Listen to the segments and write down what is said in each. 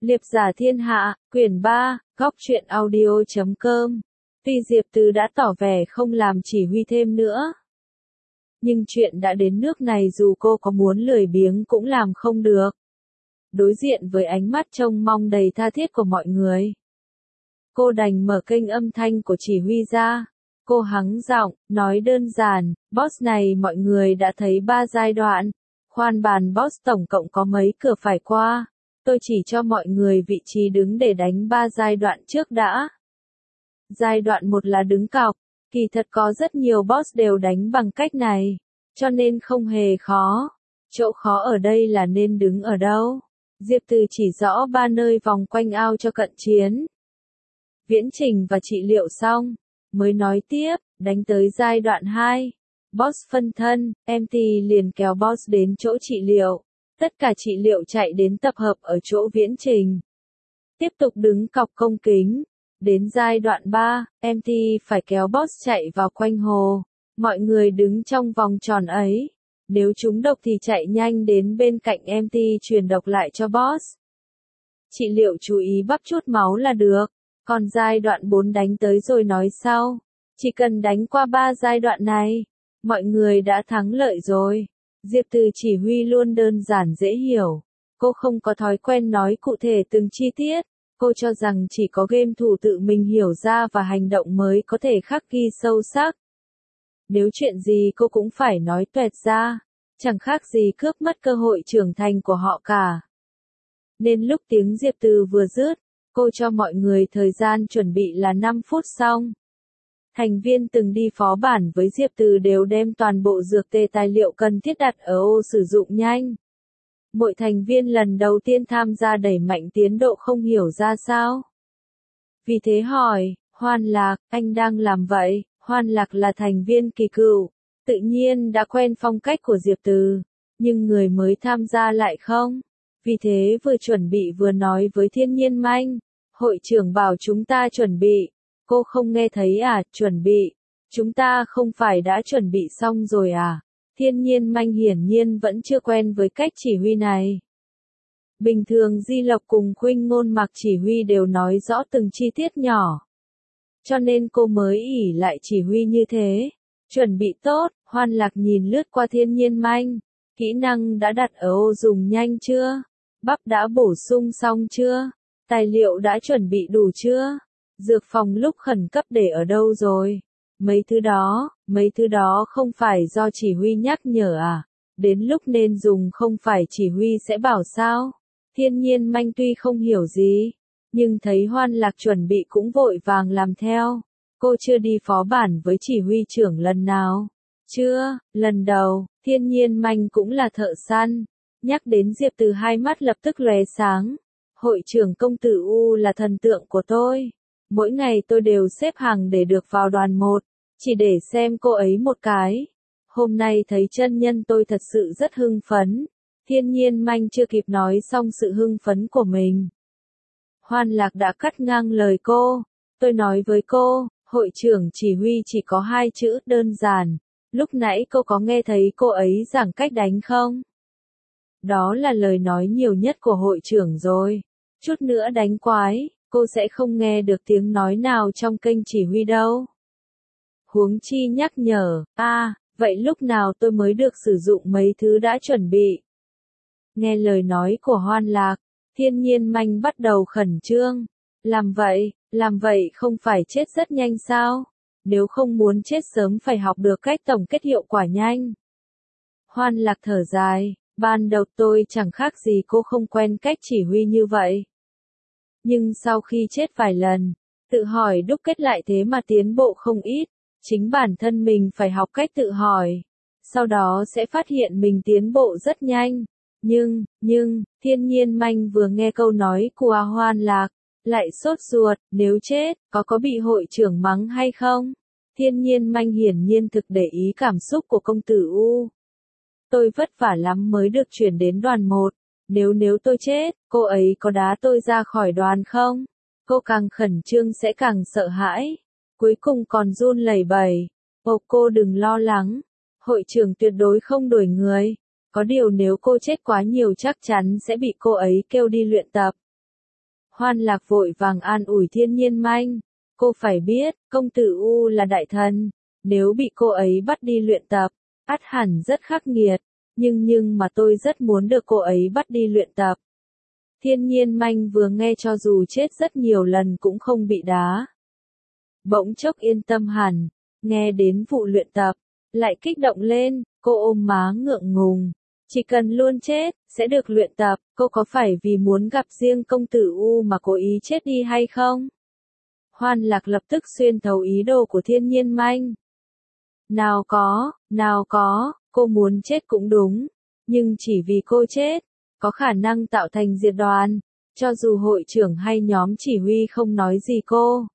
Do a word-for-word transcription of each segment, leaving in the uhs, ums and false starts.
Liệp giả thiên hạ, quyển ba, góc truyện audio chấm com. Tuy Diệp Từ đã tỏ vẻ không làm chỉ huy thêm nữa, nhưng chuyện đã đến nước này dù cô có muốn lười biếng cũng làm không được. Đối diện với ánh mắt trông mong đầy tha thiết của mọi người, cô đành mở kênh âm thanh của chỉ huy ra. Cô hắng giọng, nói đơn giản, boss này mọi người đã thấy ba giai đoạn. Khoan bàn boss tổng cộng có mấy cửa phải qua. Tôi chỉ cho mọi người vị trí đứng để đánh ba giai đoạn trước đã. Giai đoạn một là đứng cọc, kỳ thật có rất nhiều boss đều đánh bằng cách này, cho nên không hề khó. Chỗ khó ở đây là nên đứng ở đâu. Diệp Từ chỉ rõ ba nơi vòng quanh ao cho cận chiến, viễn trình và trị liệu xong, mới nói tiếp, đánh tới giai đoạn hai. Boss phân thân, em tê liền kéo boss đến chỗ trị liệu. Tất cả trị liệu chạy đến tập hợp ở chỗ viễn trình. Tiếp tục đứng cọc công kính. Đến giai đoạn ba, em tê phải kéo boss chạy vào quanh hồ. Mọi người đứng trong vòng tròn ấy. Nếu trúng độc thì chạy nhanh đến bên cạnh em tê truyền độc lại cho boss. Trị liệu chú ý bắp chút máu là được. Còn giai đoạn bốn đánh tới rồi nói sau. Chỉ cần đánh qua ba giai đoạn này, mọi người đã thắng lợi rồi. Diệp Từ chỉ huy luôn đơn giản dễ hiểu. Cô không có thói quen nói cụ thể từng chi tiết. Cô cho rằng chỉ có game thủ tự mình hiểu ra và hành động mới có thể khắc ghi sâu sắc. Nếu chuyện gì cô cũng phải nói toẹt ra, chẳng khác gì cướp mất cơ hội trưởng thành của họ cả. Nên lúc tiếng Diệp Từ vừa dứt, cô cho mọi người thời gian chuẩn bị là năm phút xong. Thành viên từng đi phó bản với Diệp Từ đều đem toàn bộ dược tề tài liệu cần thiết đặt ở ô sử dụng nhanh. Mỗi thành viên lần đầu tiên tham gia đẩy mạnh tiến độ không hiểu ra sao. Vì thế hỏi, Hoan Lạc, anh đang làm vậy? Hoan Lạc là thành viên kỳ cựu, tự nhiên đã quen phong cách của Diệp Từ, nhưng người mới tham gia lại không. Vì thế vừa chuẩn bị vừa nói với Thiên Nhiên Manh, hội trưởng bảo chúng ta chuẩn bị. Cô không nghe thấy à, chuẩn bị. Chúng ta không phải đã chuẩn bị xong rồi à? Thiên Nhiên Manh hiển nhiên vẫn chưa quen với cách chỉ huy này. Bình thường Di Lộc cùng Khuynh Ngôn Mặc chỉ huy đều nói rõ từng chi tiết nhỏ. Cho nên cô mới ỷ lại chỉ huy như thế. Chuẩn bị tốt, Hoan Lạc nhìn lướt qua Thiên Nhiên Manh. Kỹ năng đã đặt ở ô dùng nhanh chưa? Bắp đã bổ sung xong chưa? Tài liệu đã chuẩn bị đủ chưa? Dược phòng lúc khẩn cấp để ở đâu rồi? Mấy thứ đó, mấy thứ đó không phải do chỉ huy nhắc nhở à? Đến lúc nên dùng không phải chỉ huy sẽ bảo sao? Thiên Nhiên Manh tuy không hiểu gì, nhưng thấy Hoan Lạc chuẩn bị cũng vội vàng làm theo. Cô chưa đi phó bản với chỉ huy trưởng lần nào? Chưa, lần đầu. Thiên Nhiên Manh cũng là thợ săn. Nhắc đến Diệp Từ hai mắt lập tức lóe sáng. Hội trưởng công tử U là thần tượng của tôi. Mỗi ngày tôi đều xếp hàng để được vào đoàn một, chỉ để xem cô ấy một cái. Hôm nay thấy chân nhân tôi thật sự rất hưng phấn. Thiên Nhiên Manh chưa kịp nói xong sự hưng phấn của mình, Hoan Lạc đã cắt ngang lời cô. Tôi nói với cô, hội trưởng chỉ huy chỉ có hai chữ đơn giản. Lúc nãy cô có nghe thấy cô ấy giảng cách đánh không? Đó là lời nói nhiều nhất của hội trưởng rồi. Chút nữa đánh quái, cô sẽ không nghe được tiếng nói nào trong kênh chỉ huy đâu. Huống chi nhắc nhở, à, vậy lúc nào tôi mới được sử dụng mấy thứ đã chuẩn bị? Nghe lời nói của Hoan Lạc, Thiên Nhiên Manh bắt đầu khẩn trương. Làm vậy, làm vậy không phải chết rất nhanh sao? Nếu không muốn chết sớm phải học được cách tổng kết hiệu quả nhanh. Hoan Lạc thở dài, ban đầu tôi chẳng khác gì cô không quen cách chỉ huy như vậy. Nhưng sau khi chết vài lần, tự hỏi đúc kết lại thế mà tiến bộ không ít. Chính bản thân mình phải học cách tự hỏi. Sau đó sẽ phát hiện mình tiến bộ rất nhanh. Nhưng, nhưng, Thiên Nhiên Manh vừa nghe câu nói của Hoan Lạc, lại sốt ruột, nếu chết, có có bị hội trưởng mắng hay không? Thiên Nhiên Manh hiển nhiên thực để ý cảm xúc của công tử U. Tôi vất vả lắm mới được chuyển đến đoàn một. Nếu nếu tôi chết, cô ấy có đá tôi ra khỏi đoàn không? Cô càng khẩn trương sẽ càng sợ hãi. Cuối cùng còn run lẩy bẩy. Ồ, cô đừng lo lắng. Hội trưởng tuyệt đối không đổi người. Có điều nếu cô chết quá nhiều chắc chắn sẽ bị cô ấy kêu đi luyện tập. Hoan Lạc vội vàng an ủi Thiên Nhiên Manh. Cô phải biết, công tử U là đại thần. Nếu bị cô ấy bắt đi luyện tập, ắt hẳn rất khắc nghiệt. Nhưng nhưng mà tôi rất muốn được cô ấy bắt đi luyện tập. Thiên Nhiên Manh vừa nghe cho dù chết rất nhiều lần cũng không bị đá. Bỗng chốc yên tâm hẳn, nghe đến vụ luyện tập, lại kích động lên, cô ôm má ngượng ngùng. Chỉ cần luôn chết, sẽ được luyện tập, cô có phải vì muốn gặp riêng công tử U mà cố ý chết đi hay không? Hoan Lạc lập tức xuyên thấu ý đồ của Thiên Nhiên Manh. Nào có, nào có, cô muốn chết cũng đúng, nhưng chỉ vì cô chết, có khả năng tạo thành diệt đoàn, cho dù hội trưởng hay nhóm chỉ huy không nói gì cô.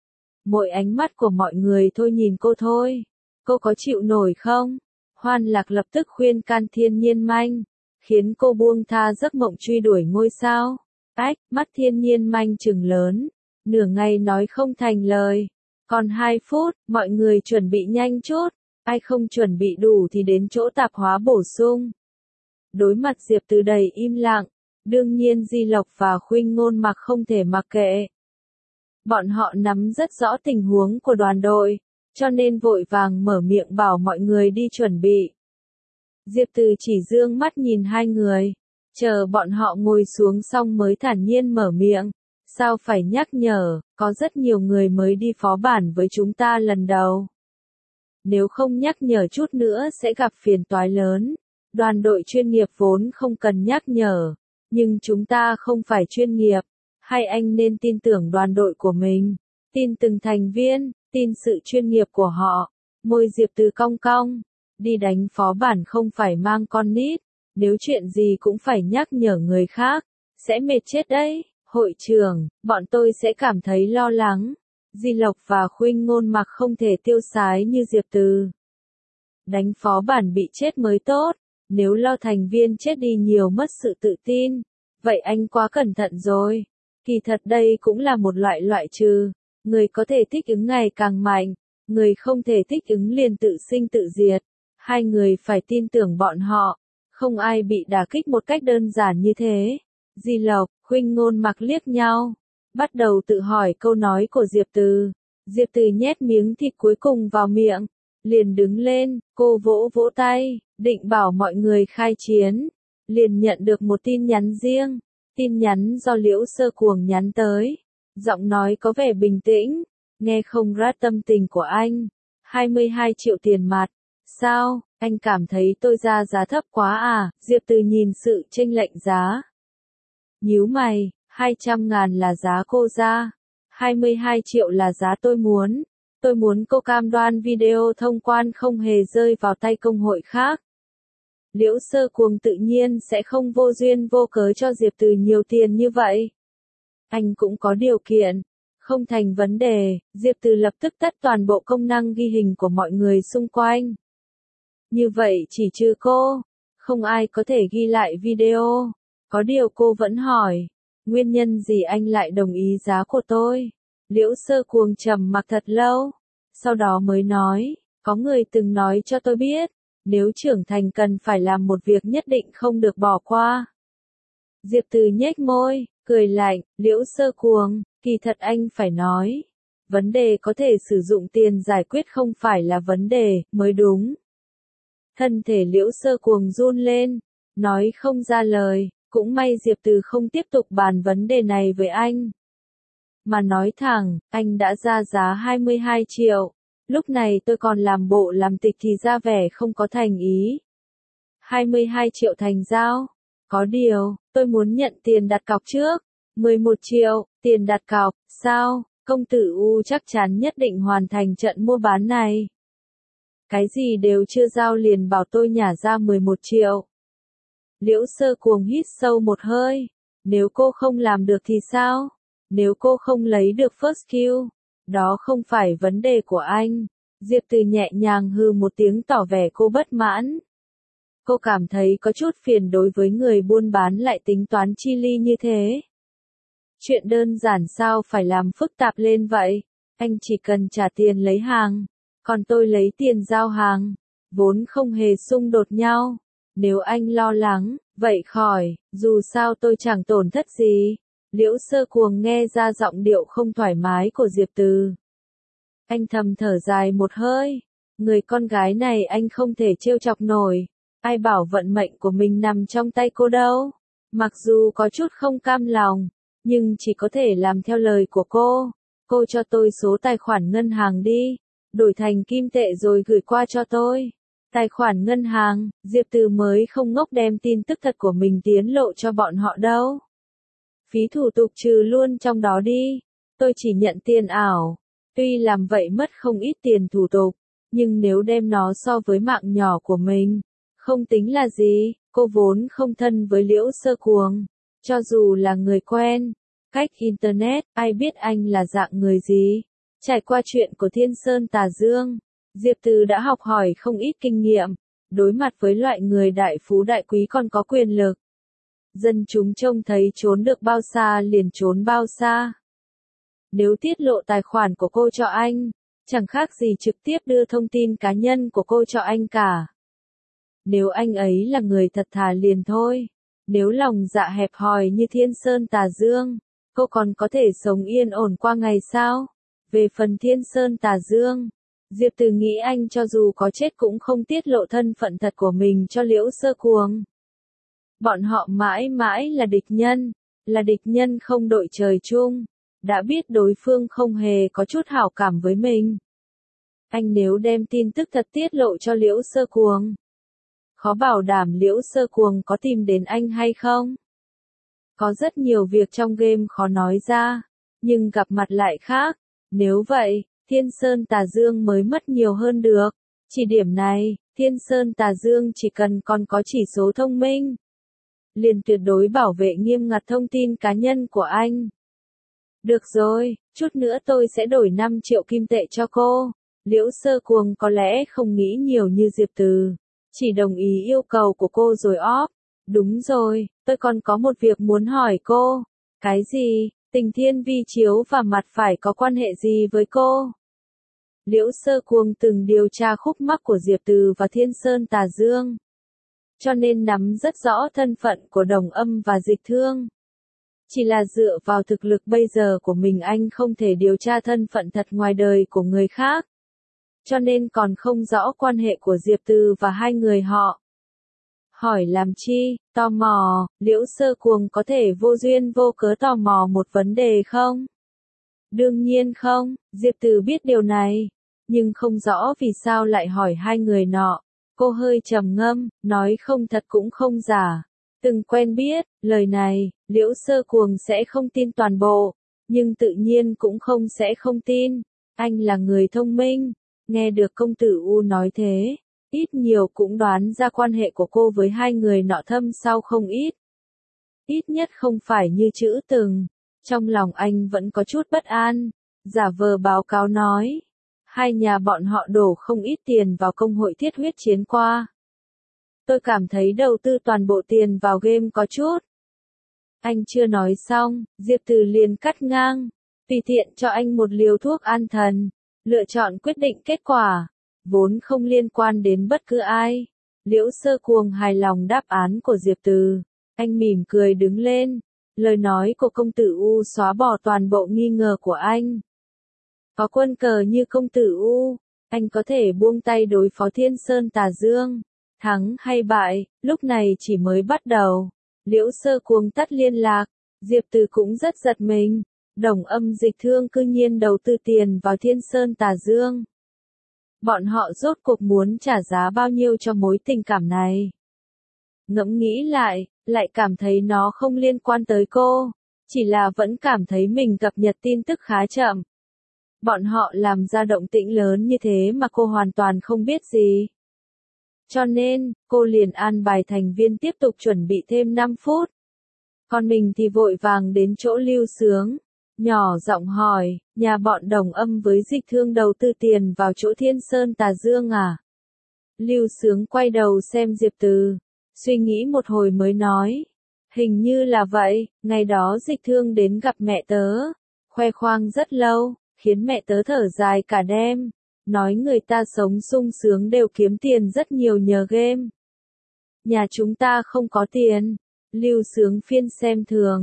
Mỗi ánh mắt của mọi người thôi nhìn cô thôi, cô có chịu nổi không? Hoan Lạc lập tức khuyên can Thiên Nhiên Manh, khiến cô buông tha giấc mộng truy đuổi ngôi sao. Ách, mắt Thiên Nhiên Manh trừng lớn, nửa ngày nói không thành lời. Còn hai phút, mọi người chuẩn bị nhanh chút, ai không chuẩn bị đủ thì đến chỗ tạp hóa bổ sung. Đối mặt Diệp Từ đầy im lặng, đương nhiên Di Lộc và Khuynh Ngôn Mặc không thể mặc kệ. Bọn họ nắm rất rõ tình huống của đoàn đội, cho nên vội vàng mở miệng bảo mọi người đi chuẩn bị. Diệp Từ chỉ dương mắt nhìn hai người, chờ bọn họ ngồi xuống xong mới thản nhiên mở miệng. Sao phải nhắc nhở, có rất nhiều người mới đi phó bản với chúng ta lần đầu. Nếu không nhắc nhở chút nữa sẽ gặp phiền toái lớn. Đoàn đội chuyên nghiệp vốn không cần nhắc nhở, nhưng chúng ta không phải chuyên nghiệp. Hay anh nên tin tưởng đoàn đội của mình, tin từng thành viên, tin sự chuyên nghiệp của họ. Môi Diệp Từ cong cong, đi đánh phó bản không phải mang con nít, nếu chuyện gì cũng phải nhắc nhở người khác, sẽ mệt chết đấy. Hội trưởng, bọn tôi sẽ cảm thấy lo lắng. Di Lộc và Khuynh Ngôn Mặc không thể tiêu sái như Diệp Từ. Đánh phó bản bị chết mới tốt, nếu lo thành viên chết đi nhiều mất sự tự tin, vậy anh quá cẩn thận rồi. Kỳ thật đây cũng là một loại loại trừ, người có thể thích ứng ngày càng mạnh, người không thể thích ứng liền tự sinh tự diệt. Hai người phải tin tưởng bọn họ, không ai bị đả kích một cách đơn giản như thế. Di Lộc, Khuynh Ngôn Mặc liếc nhau, bắt đầu tự hỏi câu nói của Diệp Từ. Diệp Từ nhét miếng thịt cuối cùng vào miệng, liền đứng lên, cô vỗ vỗ tay, định bảo mọi người khai chiến. Liền nhận được một tin nhắn riêng, tin nhắn do Liễu Sơ Cuồng nhắn tới. Giọng nói có vẻ bình tĩnh, nghe không rát tâm tình của anh. hai mươi hai triệu tiền mặt. Sao, anh cảm thấy tôi ra giá thấp quá à? Diệp Từ nhìn sự chênh lệch giá. Nhíu mày, hai trăm ngàn là giá cô ra, hai mươi hai triệu là giá tôi muốn. Tôi muốn cô cam đoan video thông quan không hề rơi vào tay công hội khác. Liễu Sơ Cuồng tự nhiên sẽ không vô duyên vô cớ cho Diệp Từ nhiều tiền như vậy. Anh cũng có điều kiện, không thành vấn đề. Diệp Từ lập tức tắt toàn bộ công năng ghi hình của mọi người xung quanh. Như vậy chỉ trừ cô, không ai có thể ghi lại video. Có điều cô vẫn hỏi, nguyên nhân gì anh lại đồng ý giá của tôi? Liễu Sơ Cuồng trầm mặc thật lâu, sau đó mới nói, có người từng nói cho tôi biết, nếu trưởng thành cần phải làm một việc nhất định không được bỏ qua. Diệp Từ nhếch môi, cười lạnh, Liễu Sơ Cuồng, kỳ thật anh phải nói. Vấn đề có thể sử dụng tiền giải quyết không phải là vấn đề, mới đúng. Thân thể Liễu Sơ Cuồng run lên, nói không ra lời. Cũng may Diệp Từ không tiếp tục bàn vấn đề này với anh. Mà nói thẳng, anh đã ra giá hai mươi hai triệu. Lúc này tôi còn làm bộ làm tịch thì ra vẻ không có thành ý. hai mươi hai triệu thành giao. Có điều, tôi muốn nhận tiền đặt cọc trước. mười một triệu, tiền đặt cọc, sao? Công tử U chắc chắn nhất định hoàn thành trận mua bán này. Cái gì đều chưa giao liền bảo tôi nhả ra mười một triệu. Liễu Sơ Cuồng hít sâu một hơi. Nếu cô không làm được thì sao? Nếu cô không lấy được first kill, đó không phải vấn đề của anh. Diệp Từ nhẹ nhàng hừ một tiếng tỏ vẻ cô bất mãn. Cô cảm thấy có chút phiền đối với người buôn bán lại tính toán chi ly như thế. Chuyện đơn giản sao phải làm phức tạp lên vậy? Anh chỉ cần trả tiền lấy hàng, còn tôi lấy tiền giao hàng, vốn không hề xung đột nhau. Nếu anh lo lắng, vậy khỏi, dù sao tôi chẳng tổn thất gì. Liễu Sơ Cuồng nghe ra giọng điệu không thoải mái của Diệp Từ. Anh thầm thở dài một hơi, người con gái này anh không thể trêu chọc nổi, ai bảo vận mệnh của mình nằm trong tay cô đâu. Mặc dù có chút không cam lòng, nhưng chỉ có thể làm theo lời của cô. Cô cho tôi số tài khoản ngân hàng đi, đổi thành kim tệ rồi gửi qua cho tôi. Tài khoản ngân hàng, Diệp Từ mới không ngốc đem tin tức thật của mình tiết lộ cho bọn họ đâu. Phí thủ tục trừ luôn trong đó đi, tôi chỉ nhận tiền ảo. Tuy làm vậy mất không ít tiền thủ tục, nhưng nếu đem nó so với mạng nhỏ của mình, không tính là gì. Cô vốn không thân với Liễu Sơ Cuồng, cho dù là người quen, cách Internet, ai biết anh là dạng người gì. Trải qua chuyện của Thiên Sơn Tà Dương, Diệp Từ đã học hỏi không ít kinh nghiệm, đối mặt với loại người đại phú đại quý còn có quyền lực. Dân chúng trông thấy trốn được bao xa liền trốn bao xa. Nếu tiết lộ tài khoản của cô cho anh, chẳng khác gì trực tiếp đưa thông tin cá nhân của cô cho anh cả. Nếu anh ấy là người thật thà liền thôi. Nếu lòng dạ hẹp hòi như Thiên Sơn Tà Dương, cô còn có thể sống yên ổn qua ngày sao? Về phần Thiên Sơn Tà Dương, Diệp Từ nghĩ anh cho dù có chết cũng không tiết lộ thân phận thật của mình cho Liễu Sơ Cuồng. Bọn họ mãi mãi là địch nhân, là địch nhân không đội trời chung, đã biết đối phương không hề có chút hảo cảm với mình. Anh nếu đem tin tức thật tiết lộ cho Liễu Sơ Cuồng, khó bảo đảm Liễu Sơ Cuồng có tìm đến anh hay không. Có rất nhiều việc trong game khó nói ra, nhưng gặp mặt lại khác. Nếu vậy, Thiên Sơn Tà Dương mới mất nhiều hơn được. Chỉ điểm này, Thiên Sơn Tà Dương chỉ cần còn có chỉ số thông minh, liền tuyệt đối bảo vệ nghiêm ngặt thông tin cá nhân của anh. Được rồi, chút nữa tôi sẽ đổi năm triệu kim tệ cho cô. Liễu Sơ Cuồng có lẽ không nghĩ nhiều như Diệp Từ, chỉ đồng ý yêu cầu của cô rồi óp. Đúng rồi, tôi còn có một việc muốn hỏi cô. Cái gì? Tình thiên vi chiếu và mặt phải có quan hệ gì với cô? Liễu Sơ Cuồng từng điều tra khúc mắc của Diệp Từ và Thiên Sơn Tà Dương, cho nên nắm rất rõ thân phận của Đồng Âm và Dịch Thương. Chỉ là dựa vào thực lực bây giờ của mình anh không thể điều tra thân phận thật ngoài đời của người khác, cho nên còn không rõ quan hệ của Diệp Từ và hai người họ. Hỏi làm chi, tò mò, Liễu Sơ Cuồng có thể vô duyên vô cớ tò mò một vấn đề không? Đương nhiên không, Diệp Từ biết điều này, nhưng không rõ vì sao lại hỏi hai người nọ. Cô hơi trầm ngâm, nói không thật cũng không giả. Từng quen biết, lời này, Liễu Sơ Cuồng sẽ không tin toàn bộ, nhưng tự nhiên cũng không sẽ không tin. Anh là người thông minh, nghe được công tử U nói thế, ít nhiều cũng đoán ra quan hệ của cô với hai người nọ thâm sâu không ít. Ít nhất không phải như chữ từng. Trong lòng anh vẫn có chút bất an, giả vờ báo cáo nói. Hai nhà bọn họ đổ không ít tiền vào công hội thiết huyết chiến qua. Tôi cảm thấy đầu tư toàn bộ tiền vào game có chút. Anh chưa nói xong, Diệp Từ liền cắt ngang. Tùy tiện cho anh một liều thuốc an thần, lựa chọn quyết định kết quả, vốn không liên quan đến bất cứ ai. Liễu Sơ Cuồng hài lòng đáp án của Diệp Từ. Anh mỉm cười đứng lên. Lời nói của công tử U xóa bỏ toàn bộ nghi ngờ của anh. Có quân cờ như công tử U, anh có thể buông tay đối phó Thiên Sơn Tà Dương. Thắng hay bại, lúc này chỉ mới bắt đầu. Liễu Sơ Cuồng tắt liên lạc, Diệp Từ cũng rất giật mình. Đồng Âm Dịch Thương cư nhiên đầu tư tiền vào Thiên Sơn Tà Dương. Bọn họ rốt cuộc muốn trả giá bao nhiêu cho mối tình cảm này? Ngẫm nghĩ lại, lại cảm thấy nó không liên quan tới cô, chỉ là vẫn cảm thấy mình cập nhật tin tức khá chậm. Bọn họ làm ra động tĩnh lớn như thế mà cô hoàn toàn không biết gì. Cho nên, cô liền an bài thành viên tiếp tục chuẩn bị thêm năm phút. Còn mình thì vội vàng đến chỗ Lưu Sướng, nhỏ giọng hỏi, nhà bọn Đồng Âm với Dịch Thương đầu tư tiền vào chỗ Thiên Sơn Tà Dương à? Lưu Sướng quay đầu xem Diệp Từ, suy nghĩ một hồi mới nói, hình như là vậy, ngày đó Dịch Thương đến gặp mẹ tớ, khoe khoang rất lâu, khiến mẹ tớ thở dài cả đêm, nói người ta sống sung sướng đều kiếm tiền rất nhiều nhờ game. Nhà chúng ta không có tiền. Lưu Sướng phiên xem thường,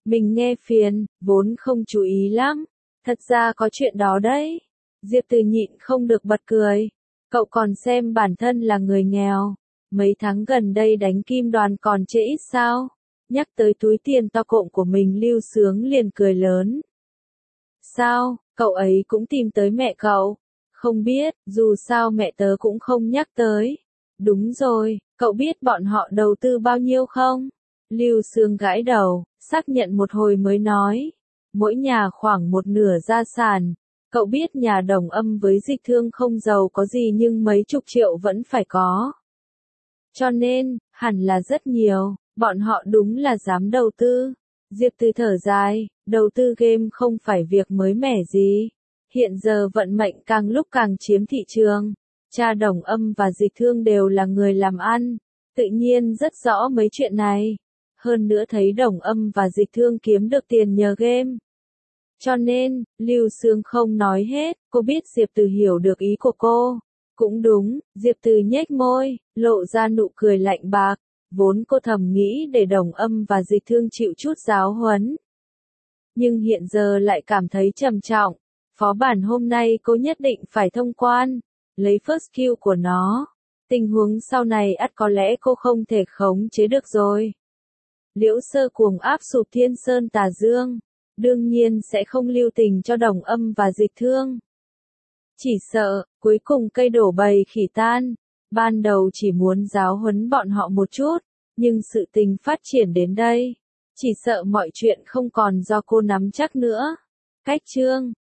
Mình nghe phiền, vốn không chú ý lắm. Thật ra có chuyện đó đấy. Diệp Từ nhịn không được bật cười. Cậu còn xem bản thân là người nghèo. Mấy tháng gần đây đánh kim đoàn còn chê ít sao? Nhắc tới túi tiền to cộm của mình Lưu Sướng liền cười lớn. Sao, cậu ấy cũng tìm tới mẹ cậu? Không biết, dù sao mẹ tớ cũng không nhắc tới. Đúng rồi, cậu biết bọn họ đầu tư bao nhiêu không? Lưu Sướng gãi đầu, xác nhận một hồi mới nói. Mỗi nhà khoảng một nửa gia sản. Cậu biết nhà Đồng Âm với Dịch Thương không giàu có gì nhưng mấy chục triệu vẫn phải có. Cho nên, hẳn là rất nhiều, bọn họ đúng là dám đầu tư. Diệp Từ thở dài, đầu tư game không phải việc mới mẻ gì. Hiện giờ vận mệnh càng lúc càng chiếm thị trường. Cha Đồng Âm và Dịch Thương đều là người làm ăn, tự nhiên rất rõ mấy chuyện này. Hơn nữa thấy Đồng Âm và Dịch Thương kiếm được tiền nhờ game. Cho nên, Lưu Sướng không nói hết, cô biết Diệp Từ hiểu được ý của cô. Cũng đúng, Diệp Từ nhếch môi, lộ ra nụ cười lạnh bạc. Vốn cô thầm nghĩ để Đồng Âm và Dịch Thương chịu chút giáo huấn. Nhưng hiện giờ lại cảm thấy trầm trọng. Phó bản hôm nay cô nhất định phải thông quan. Lấy first kill của nó. Tình huống sau này ắt có lẽ cô không thể khống chế được rồi. Liễu Sơ cuồng áp sụp Thiên Sơn Tà Dương. Đương nhiên sẽ không lưu tình cho Đồng Âm và Dịch Thương. Chỉ sợ, cuối cùng cây đổ bầy khỉ tan. Ban đầu chỉ muốn giáo huấn bọn họ một chút, nhưng sự tình phát triển đến đây. Chỉ sợ mọi chuyện không còn do cô nắm chắc nữa. Cách chương